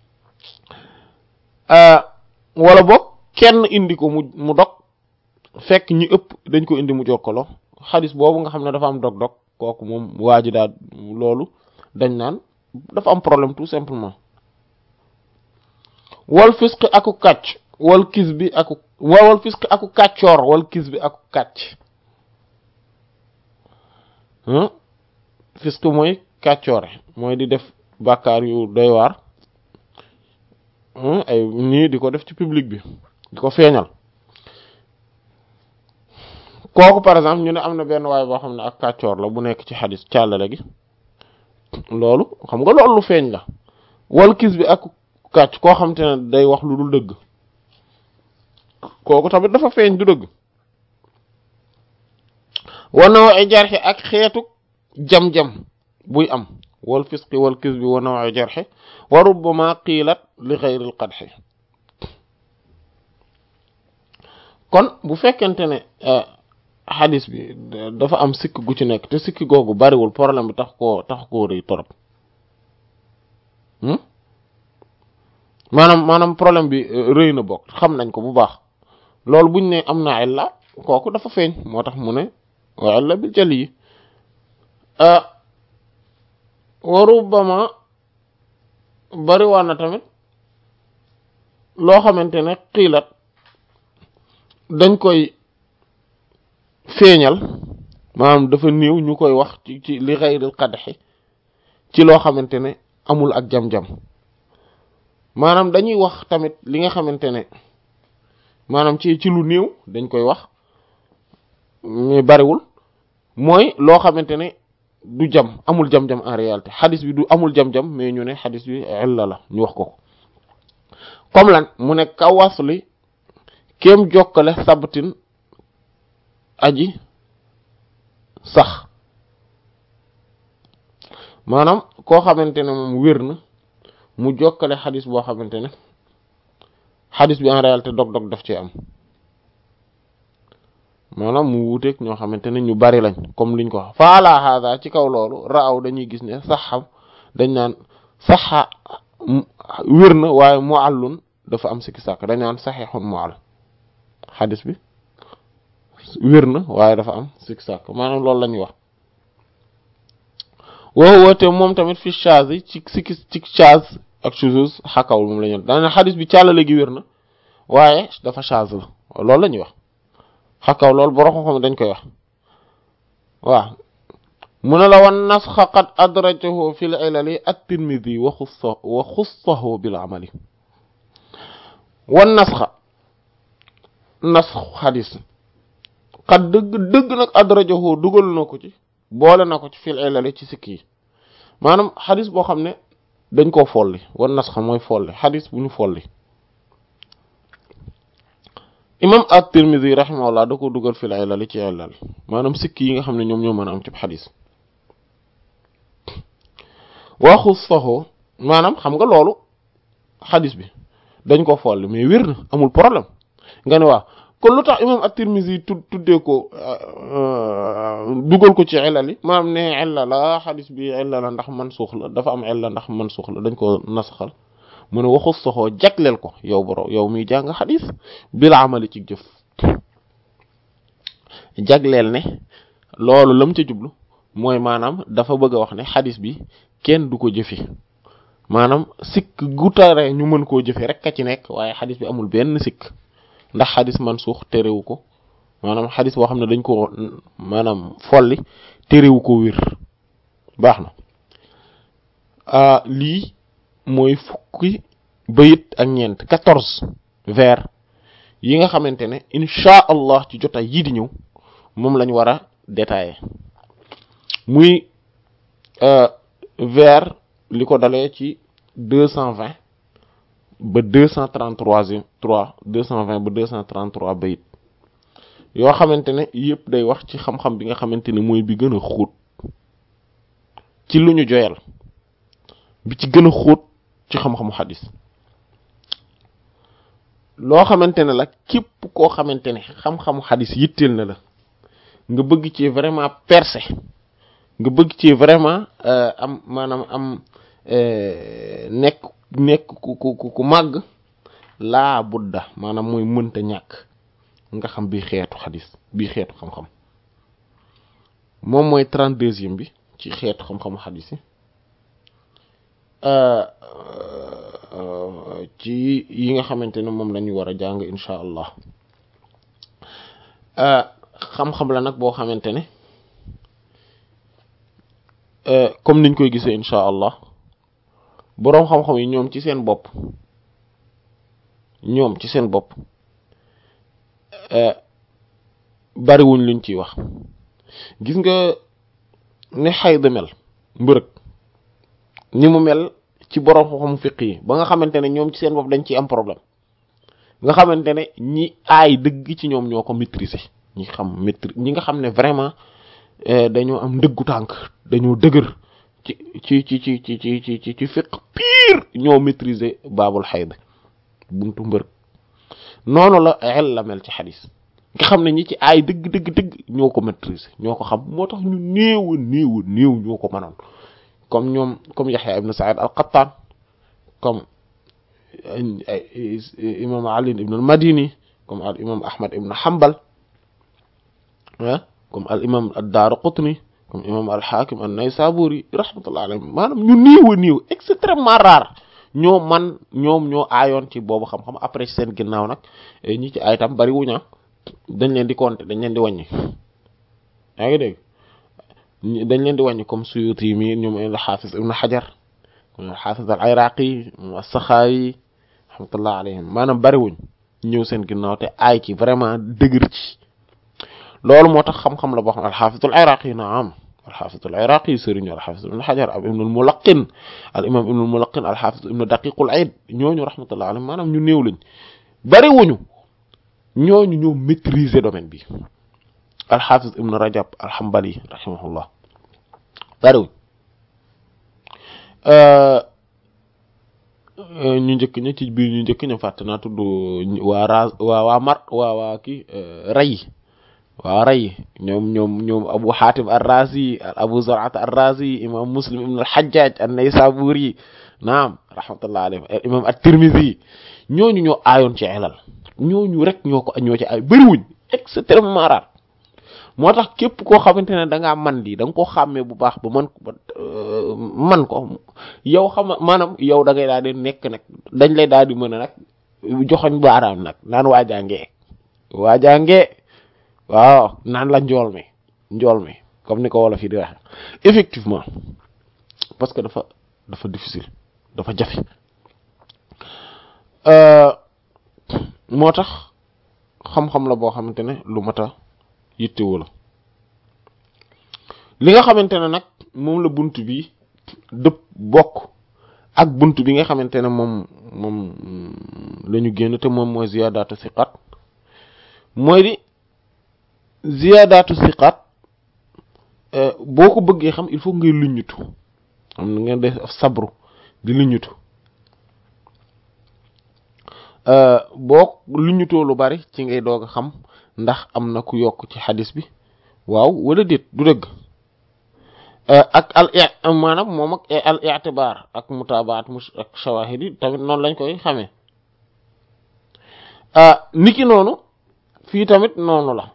wala boog kenn indi ko mu mu dog fekk ñi ëpp dañ ko indi mu jokkaloo xadis boobu nga xam ne dafa am dog-dog kooku moom waa ji daal loolu dañ naan dafa am problème tout simplement wal fisq aku kàcc wal kis bi aku wal fisq aku kàccoor wal kis bi aku kàcc fisq mooy kàccoore mooy di def bàkkaar yu doy waar ay nii di ko def ci public bi di ko feeñal kooku par exemple ñu ne am na benn waay boo xam ne ak kàccoor la bu nekk ci xadis càllale gi loolu xam nga loolu lu feeñ la wal kis bi ak kàcc koo xam te ne day wax lu dul dëgg kooku tamit dafa feeñ du dëgg wanaw ay jarxe ak xeetu jam-jam buy am wal fisqi wal kis bi wanaw ay jarxe wa rubbama qiilat li xayril qadxi kon bu fekkente ne xadis bi dafa am sikk gu ci nekk te sikki googu bariwul problème bi tax koo tax koo rëy torop maanaam maanaam problème bi rëy na bokk xam nañ ko bu baax loolu buñ ne am na illa kooku dafa feeñ moo tax mu ne wa illa bil jali yi wa rubbama bariwaan na tamit loo xamante ne xiilat dañ koy feeñal maanaam dafa néew ñu koy wax ci ci li xayril qadxi ci loo xamante ne amul ak jam-jam maanaam dañuy wax tamit li nga xamante ne maanaam ci ci lu néew dañ koy wax mais bariwul mooy loo xamante ne du jam amul jam-jam en réalité xadis bi du amul jam-jam mais ñu ne xadis bi illa la ñu wax ko ko comme lan mu ne kawasli kéem jokkale sabtin aji sax maanaam koo xamante ne moom wér na mu jokkale xadis boo xamante ne xadis bi en réalité dog-dog daf ci am maanaam mu wuuteeg ñoo xamante ne ñu bari lañ comme liñ ko wax fa ala hada ci kaw loolu raaw dañuy gis ne saxam dañ naan saxa wér na waaye mu'allun dafa am sikki sàkk dañ naan saxiixun mu'all xadis bi wér na waaye dafa am sikki sàkk maanaam loolu la ñuy wax woo woote moom tamit fi chaz yi ci sikki ci chaz ak shuzuz xakawul moom la ñu daana xadis bi càllale gi wér na waaye dafa chaz la loolu la ñuy wax xakaw loolu boro xam dañ koy wax waaw mu ne la wan nasxa qad adrajahu fil ilali at-Tirmidhi wa xussa wa xussahu bil amali wan nasxa nasx xadis xat dëgg dëgg nag adrajahu dugal na ko ci boole na ko ci fil ilali ci sikki yi maanaam xadis boo xam ne dañ koo folli wan nasxa mooy folli xadis bu ñu folli imam at-Tirmidhi rahimahullah da ko dugal fil ilal ci ilal maanaam sikki yi nga xam ne ñoom ñoo mën a am ci xadis waxu saxoo maanaam xam nga loolu xadis bi dañ ko folli mais wér na amul problème nga ne waaw kon lu tax imam at-Tirmidhi tu tuddee ko dugal ko ci ilal yi maanaam ne illa la xadis bi illa la ndax mansuux la dafa am illa ndax mansuux la dañ ko nasaxal mu ne waxu soxoo jagleel ko yow boro yow miy jàng xadis bil amali ci jëf jagleel ne loolu lam ca jublu mooy maanaam dafa bëgg a wax ne xadis bi kenn du ko jëfe maanaam sikk gu tare ñu mën koo jëfe rek ka ci nekk waaye xadis bi amul benn sikk ndax xadis mansuux terewu ko maanaam xadis boo xam ne dañ ko maanaam folli terewu ko wér baax na lii mooy fukki bayit ak ñeent quatorze vers yi nga xamante ne insha allah ci jotaay yii di ñëw moom lañ war a détailler muy vers li ko dalee ci deux cent vingt ba deux cent trente-trois trois deux cent vingt ba deux cent trente-trois bayit yoo xamante ne yëpp day wax ci xam-xam bi nga xamante ne mooy bi gën a xóot ci lu ñu joyal bi ci gën a xóot ci xam-xamu xadis loo xamante ne la képp koo xamante ne xam-xamu xadis yitteel na la nga bëgg ci vraiment percer nga bëgg ci vraiment am maanaam am nekk nekk ku ku ku màgg laa budda maanaam mooy mënta ñàkk nga xam bii xeetu xadis bii xeetu xam-xam moom mooy trente-deuxième bi ci xeetu xam-xamu xadis yi ci yi nga xamante ne moom lañu war a jàng insha allah xam-xam la nag boo xamante ne comme niñ koy gisee insha allah boroom xam-xam yi ñoom ci seen bopp ñoom ci seen bopp bariwuñ luñ ciy wax gis nga ne xayd mel mbërëg ni mu mel ci boroom xam-xamu fiq yi ba nga xamante ne ñoom ci seen bopp dañ ciy am problème nga xamante ne ñi aay dëgg ci ñoom ñoo ko maîtriser ñi xam maîtrise ñi nga xam ne vraiment dañoo am ndëggu tànk dañoo dëgër ci ci ci ci ci ci ci ci ci fiq pire ñoo maîtriser baabul xayd buntu mbërëg noonu la xel la mel ci xadis nga xam ne ñi ci aay dëgg dëgg dëgg ñoo ko maîtriser ñoo ko xam moo tax ñu néew a néew a néew ñoo ko mënoon comme ñoom comme Yaxya ibn Sa'id al-Qattan comme imam Ali ibn al-Madini comme al imam Ahmad ibn Hanbal ah comme al imam ad-Daraqutni comme imam al-Hakim an-Naysaburi rahmatullah alayhim maanaam ñu néew a néew extrêmement rare ñoo man ñoom ñoo aayoon ci boobu xam-xam après seen ginnaaw nag ñi ci aay tam bari wuña dañ leen di compter dañ leen di wàññi yaa ngi dégg dañ leen di wàññi comme Suyuti mi ñoom al-Hafiz ibn Hajar comme al-Hafiz al-Iraqi as-Sakhawi rahmatullah alayhim maanaam bari wuñ ñëw seen ginnaaw te aay ci vraiment dëgër ci loolu moo tax xam-xam la boo xam al-Hafiz al-Iraqi naam al-Hafiz al-Iraqi sëriñu al-Hafiz ibn Hajar ab ibn al-Mulaqqin al-imam ibn al-Mulaqqin al-Hafiz ibn Daqiq al-Eid ñooñu rahmatullah alayhim maanaam ñu néew lañ bari wuñu ñooñu ñoo maîtriser domaine bi al-Hafiz ibn Rajab al-Hanbali rahimahullah bari wuñ ñu njëkk ña ci biir ñu njëkk ña fàtte naa tudd waa raz waa waa mar waa waa kii ray waa ray ñoom ñoom ñoom Abu Hatim ar-Razi Abu Zur'at ar-Razi imam Muslim ibn al-Hajjaj an-Naysaburi naam rahmatullah alayhi imam at-Tirmidhi ñooñu ñoo aayoon ci ilal ñooñu rek ñoo ko ñoo ci ay bëriwuñ extrêmement rare moo tax képp koo xamante ne da ngaa man di da nga koo xàmmee bu baax ba man ko man ko yow xam maanaam yow da ngay daal di nekk nag dañ lay daal di mën a nag joxoñ baaraam nag naan waajàngee waajàngee waaw naan la njool mi njool mi comme ni ko wolof yi di waxe effectivement parce que dafa dafa difficile dafa jafe moo tax xam-xam la boo xamante ne lu mat a yittewu la li nga xamante ne nag moom la bunt bi dëpp bokk ak bunt bi nga xamante ne moom moom la ñu génn te moom mooy ziyadatu siqat mooy di ziyadatu siqat boo ko bëggee xam il faut ngay luññutu am na ngeen def sabru di luññutu boo luññutoo lu bari ci ngay doog a xam ndax am na ku yokk ci xadis bi waaw wala déet du dëgg ak al maanaam moom ak al i'tibar ak mutaabaat mus ak shawahid yi tamit noonu lañ koy xamee niki noonu fii tamit noonu la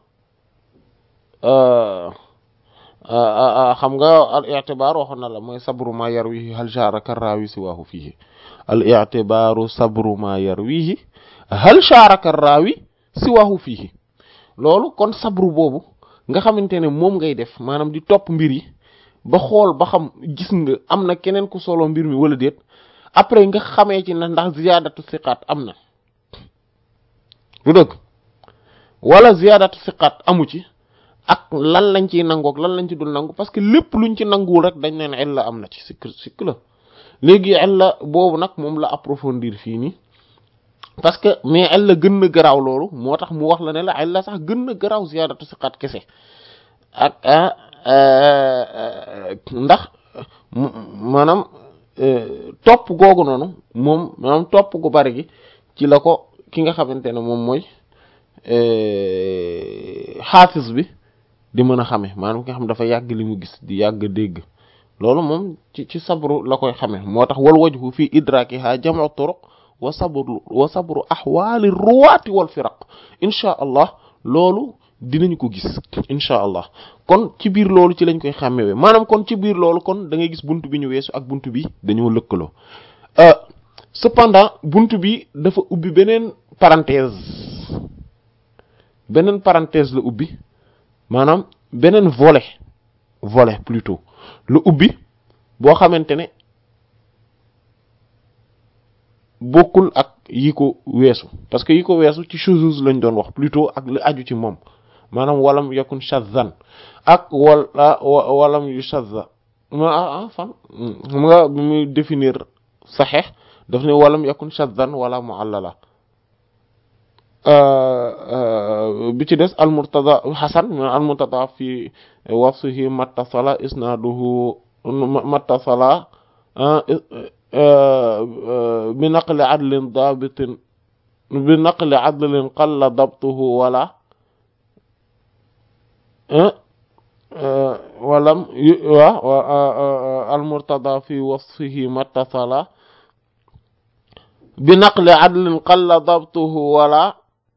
xam nga al i'tibar waxoon na la mooy sabru ma yarwihi hal sharaka rawi siwahu fihi al i'tibaru sabru ma yarwihi hal sharaka rawi siwahu fihi loolu kon sabru boobu nga xamante ne moom ngay def maanaam di topp mbir yi ba xool ba xam gis nga am na keneen ku solo mbir mi wala déet après nga xamee ci na ndax ziyadatu siqat am na lu dëgg wala ziyadatu siqat amu ci ak lan lañ ciy nangook lan lañ ci dul nangu parce que lépp luñ ci nanguwul rek dañ neen illa am na ci sikk sikk la léegi illa boobu nag moom la approfondir fii nii parce que mais illa gën na garaaw loolu moo tax mu wax la ne la illa sax gën na garaaw ziyadatu siqat kese ak ndax maanaam topp googu noonu moom maanaam topp gu bari gi ci la ko ki nga xamante ne moom mooy xaafis bi di mën a xame maanaam ki nga xam dafa yàgg li mu gis di yàgg dégg loolu moom ci ci sabru la koy xame moo tax wal wajhu fii idrakiha jam'u turuq wa sabru wa sabru ahwali ruwaati wal firaq insha allah loolu dinañ ko gis insha allah kon ci biir loolu ci lañ koy xàmmewee maanaam kon ci biir loolu kon da ngay gis buntu bi ñu weesu ak buntu bi dañoo lëkkaloo cependant buntu bi dafa ubbi beneen parenthèse beneen parenthèse la ubbi maanaam beneen volet volet plutôt la ubbi boo xamante ne bokkul ak yi ko weesu parce que yi ko weesu ci shuzuz lañ doon wax plutôt ak la aju ci moom maanaam walam yakun shadhan ak wala walam yu shadha ma ah fan xam nga bi muy définir saxeex daf ne walam yakun shadhan wala mu'allala bi ci des al murtada hasan al murtada fi wasfihi mattasala isnaduhu mattasala bi naqli adlin dabitin bi naqli adlin qalla dabtuhu wala walam wa al murtada fi wasfihi mattasala bi naqli adlin qalla dabtuhu wala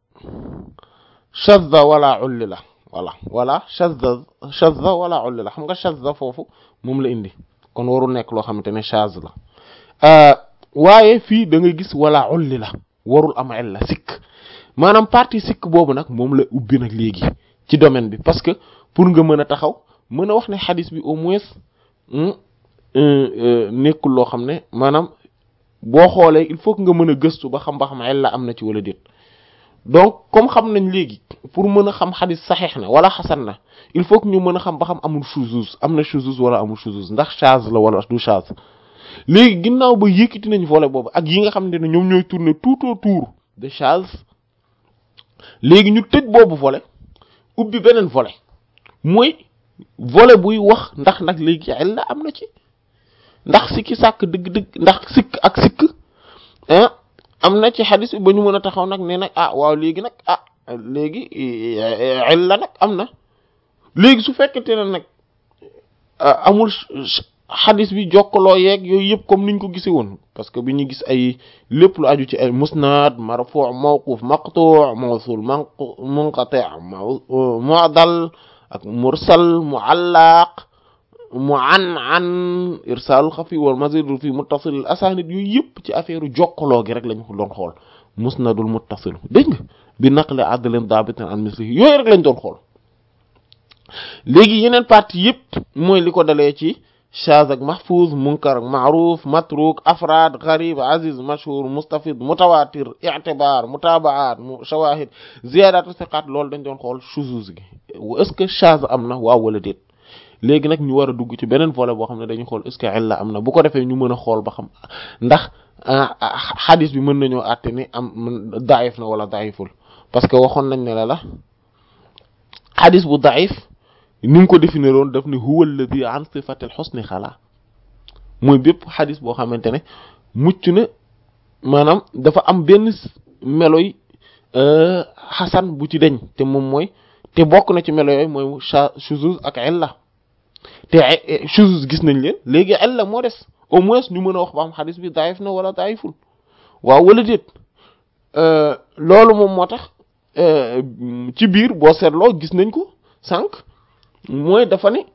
shadda wala ullila wala wala shadda shadda wala ullila xam nga shadda foofu moom la indi kon warul nekk loo xamante ne shaz la waaye fii da nga gis wala ullila warul am illa sikk maanaam partie sikk boobu nag moom la ubbi nag léegi ci domaine bi parce que pour nga mën a taxaw mën a wax ne xadis bi au moins nekkul loo xam ne maanaam boo xoolee il faut que nga mën a gëstu ba xam ba xam illa am na ci wala déet donc comme xam nañ léegi pour mën a xam xadis saxiix na wala xasan na il faut que ñu mën a xam ba xam amul shuzuz am na shuzuz wala amul shuzuz ndax shaz la wala du shaz léegi ginnaaw ba yëkkati nañ volet boobu ak yi nga xamante ne ñoom ñooy tourner tout autour de shaz léegi ñu tëj boobu volet ubbi beneen volet mooy volet buy wax ndax nag léegi illa am na ci ndax sikki sàkk dëgg-dëgg ndax sikk ak sikk ah am na ci xadis bi ba ñu mën a taxaw nag ne nag ah waaw léegi nag ah léegi illa nag am na léegi su fekkente ne nag amul xadis bi jokkaloo yeeg yooyu yëpp comme niñ ko gisee woon parce que bi ñu gis ay lépp lu aju ci ay musnad marfu' mawquf maqtu' mawsul munqati' mu'dal ak mursal mu'allaq mu'an'an irsal xafi wal mazid fi muttasil al asanid yooyu yëpp ci affaire jokkaloo gi rek lañ ko doon xool musnadul muttasil dégg nga bi naqli adlin dabitan an mislihi yooyu rek lañ doon xool léegi yeneen partie yëpp mooy li ko dalee ci shaz ak mahfuz munkar ak ma'ruf matruk afrad gharib aziz mashhur mustafid mutawatir i'tibar mutaba'at shawahid ziyadat thiqat loolu dañ doon xool shuzuz gi est-ce que shaz am na waaw wala déet léegi nag ñu war a dugg ci beneen volet boo xam ne dañuy xool est-ce que illa am na bu ko defee ñu mën a xool ba xam ndax xadis bi mën nañoo àtte ni am daif na wala daiful parce que waxoon nañ ne la la xadis bu daif ni mu ko définir woon daf ne huwa alladhi an sifatil husni xala mooy bépp xadis boo xamante ne mucc na maanaam dafa am benn meloy xasan bu ci deñ te moom mooy te bokk na ci melo yooyu mooy shuzuz ak illa te shuzuz gis nañ leen léegi illa moo des au moins ñu mën a wax ba am xadis bi daif na wala daiful waaw wala déet loolu moom moo tax ci biir boo seetloo gis nañ ko sànq mooy dafa ne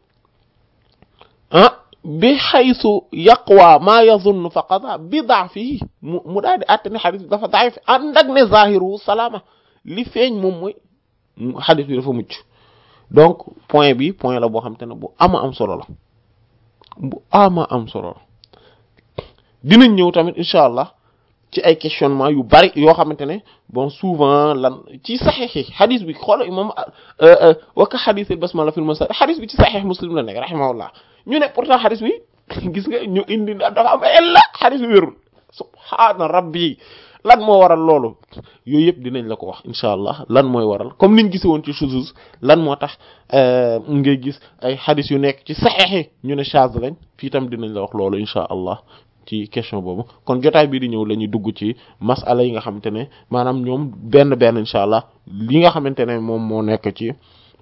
ah bi xaysu yaqwa maa yazunnu fa qada bi da'fihi mu mu daal di àtte ne xadis bi dafa daif ànd ak ne zahiru salaama li feeñ moom mooy xadis bi dafa mucc donc point bi point la boo xam te ne bu ama am solo la bu ama am solo la dinañ ñëw tamit incha allah ci ay questionnement yu bari yoo xamante ne bon souvent lan ci saxiix yi xadis bi xoolal imam waka xadis basmala fil masajid xadis bi ci saxiix muslim la nekk rahimahullah ñu ne pourtant xadis bi gis nga ñu indi dafa am illa xadis bi wérul subhaana rabbi lan moo waral loolu yooyu yëpp dinañ la ko wax incha allah lan mooy waral comme niñ gise woon ci shuzuz lan moo tax ngay gis ay xadis yu nekk ci saxeexi ñu ne chaz lañ fii tam dinañ la wax loolu incha allah ci question boobu kon jotaay bii di ñëw la ñuy dugg ci masala yi nga xamante ne maanaam ñoom benn benn incha allah li nga xamante ne moom moo nekk ci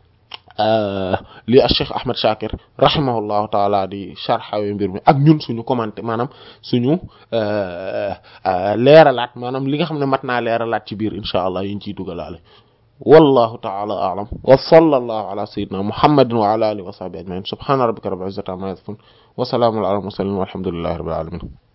li Cheikh Ahmed Shakir rahimahullahu taala di sharxawe mbir mi ak ñun suñu commenté maanaam suñu leeralaat maanaam li nga xam ne mat naa leeralaat ci biir incha allah yiñ ciy dugalaale wallahu taala a'lam wa sallallahu ala sayyidina muhammadin wa ala alihi wa sahbihi ajma'in subhana rabbika rabbil izzati amma yasifun wa salamun ala al mursalin walhamdulillahi rabbil alamin